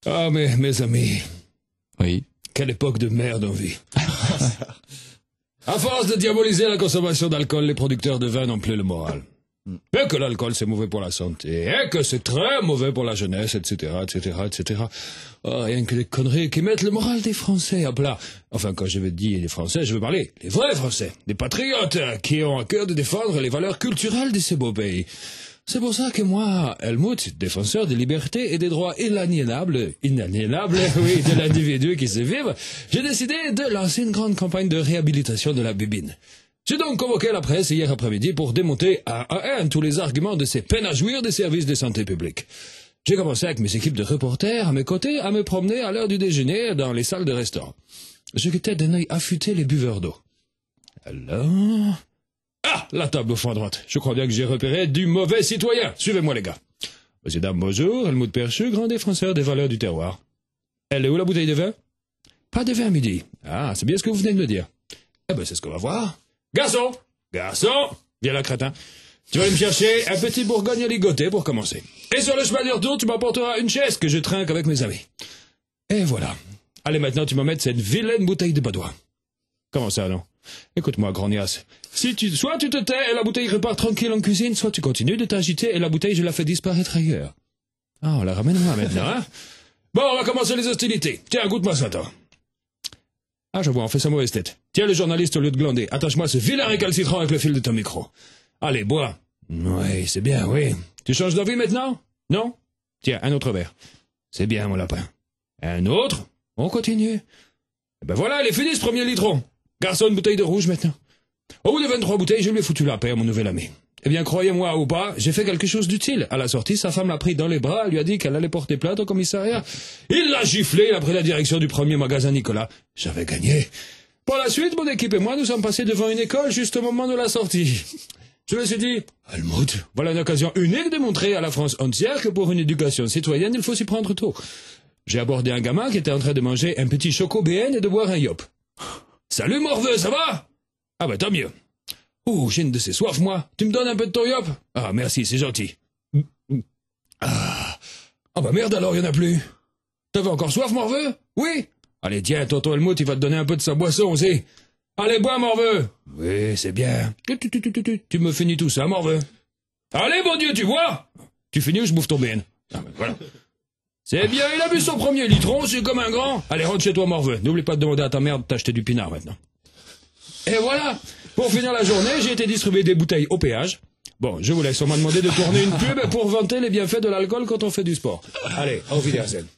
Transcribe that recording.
Ah, mais mes amis, Oui. quelle époque de merde on vit. À force de diaboliser la consommation d'alcool, les producteurs de vin n'ont plus le moral. Et que l'alcool c'est mauvais pour la santé, et que c'est très mauvais pour la jeunesse, etc., etc., etc. Oh, rien que des conneries qui mettent le moral des Français à plat. Enfin, quand je veux dire les Français, je veux parler des vrais Français, des patriotes qui ont à cœur de défendre les valeurs culturelles de ces beaux pays. C'est pour ça que moi, Helmut, défenseur des libertés et des droits inaliénables, oui, de l'individu qui se vive, j'ai décidé de lancer une grande campagne de réhabilitation de la bibine. J'ai donc convoqué la presse hier après-midi pour démonter un à un tous les arguments de ces peines à jouir des services de santé publique. J'ai commencé avec mes équipes de reporters à mes côtés à me promener à l'heure du déjeuner dans les salles de restaurant. Je guettais d'un œil affûté les buveurs d'eau. Alors... Ah, la table au fond à droite. Je crois bien que j'ai repéré du mauvais citoyen. Suivez-moi, les gars. Monsieur, dame, bonjour. Helmut Perchu, grand défenseur des valeurs du terroir. Elle est où la bouteille de vin? Pas de vin à midi. Ah, c'est bien ce que vous venez de me dire. Eh ben, c'est ce qu'on va voir. Garçon! Garçon! Viens là, crétin. Tu vas aller me chercher un petit bourgogne ligoté pour commencer. Et sur le chemin du retour, tu m'apporteras une chaise que je trinque avec mes amis. Et voilà. Allez, maintenant, tu m'emmènes cette vilaine bouteille de Badois. Comment ça, non? Écoute-moi, grognasse. Soit tu te tais et la bouteille repart tranquille en cuisine, soit tu continues de t'agiter et la bouteille, je la fais disparaître ailleurs. Ah, on la ramène-moi maintenant, hein? Bon, on va commencer les hostilités. Tiens, goûte-moi ça, toi. Ah, je vois, on fait sa mauvaise tête. Tiens, le journaliste, au lieu de glander, attache-moi ce vilain récalcitrant avec le fil de ton micro. Allez, bois. Oui, c'est bien, oui. Tu changes d'avis maintenant? Non? Tiens, un autre verre. C'est bien, mon lapin. Un autre? On continue. Eh ben voilà, il est fini ce premier litron. Garçon, une bouteille de rouge maintenant. Au bout de 23 bouteilles, je lui ai foutu la paix à mon nouvel ami. Eh bien, croyez-moi ou pas, j'ai fait quelque chose d'utile. À la sortie, sa femme l'a pris dans les bras, elle lui a dit qu'elle allait porter plainte au commissariat. Il l'a giflé, il a pris la direction du premier magasin Nicolas. J'avais gagné. Par la suite, mon équipe et moi, nous sommes passés devant une école juste au moment de la sortie. Je me suis dit, Helmut, voilà une occasion unique de montrer à la France entière que pour une éducation citoyenne, il faut s'y prendre tôt. J'ai abordé un gamin qui était en train de manger un petit choco BN et de boire un yop. Salut morveux, ça va? Ah bah tant mieux. Oh, j'ai une de ces soifs, moi. Tu me donnes un peu de ton yop? Ah, merci, c'est gentil. Ah bah merde alors, il n'y en a plus. T'avais encore soif, morveux? Oui. Allez, tiens, tonton Helmut, il va te donner un peu de sa boisson aussi. Allez, bois, morveux. Oui, c'est bien. Tu me finis tout ça, morveux. Allez, bon Dieu, tu bois? Tu finis ou je bouffe ton BN? Ah bah voilà. C'est bien, il a bu son premier litron, c'est comme un grand. Allez, rentre chez toi, morveux. N'oublie pas de demander à ta mère de t'acheter du pinard maintenant. Et voilà. Pour finir la journée, j'ai été distribuer des bouteilles au péage. Bon, je vous laisse, on m'a demandé de tourner une pub pour vanter les bienfaits de l'alcool quand on fait du sport. Allez, auf Wiedersehen.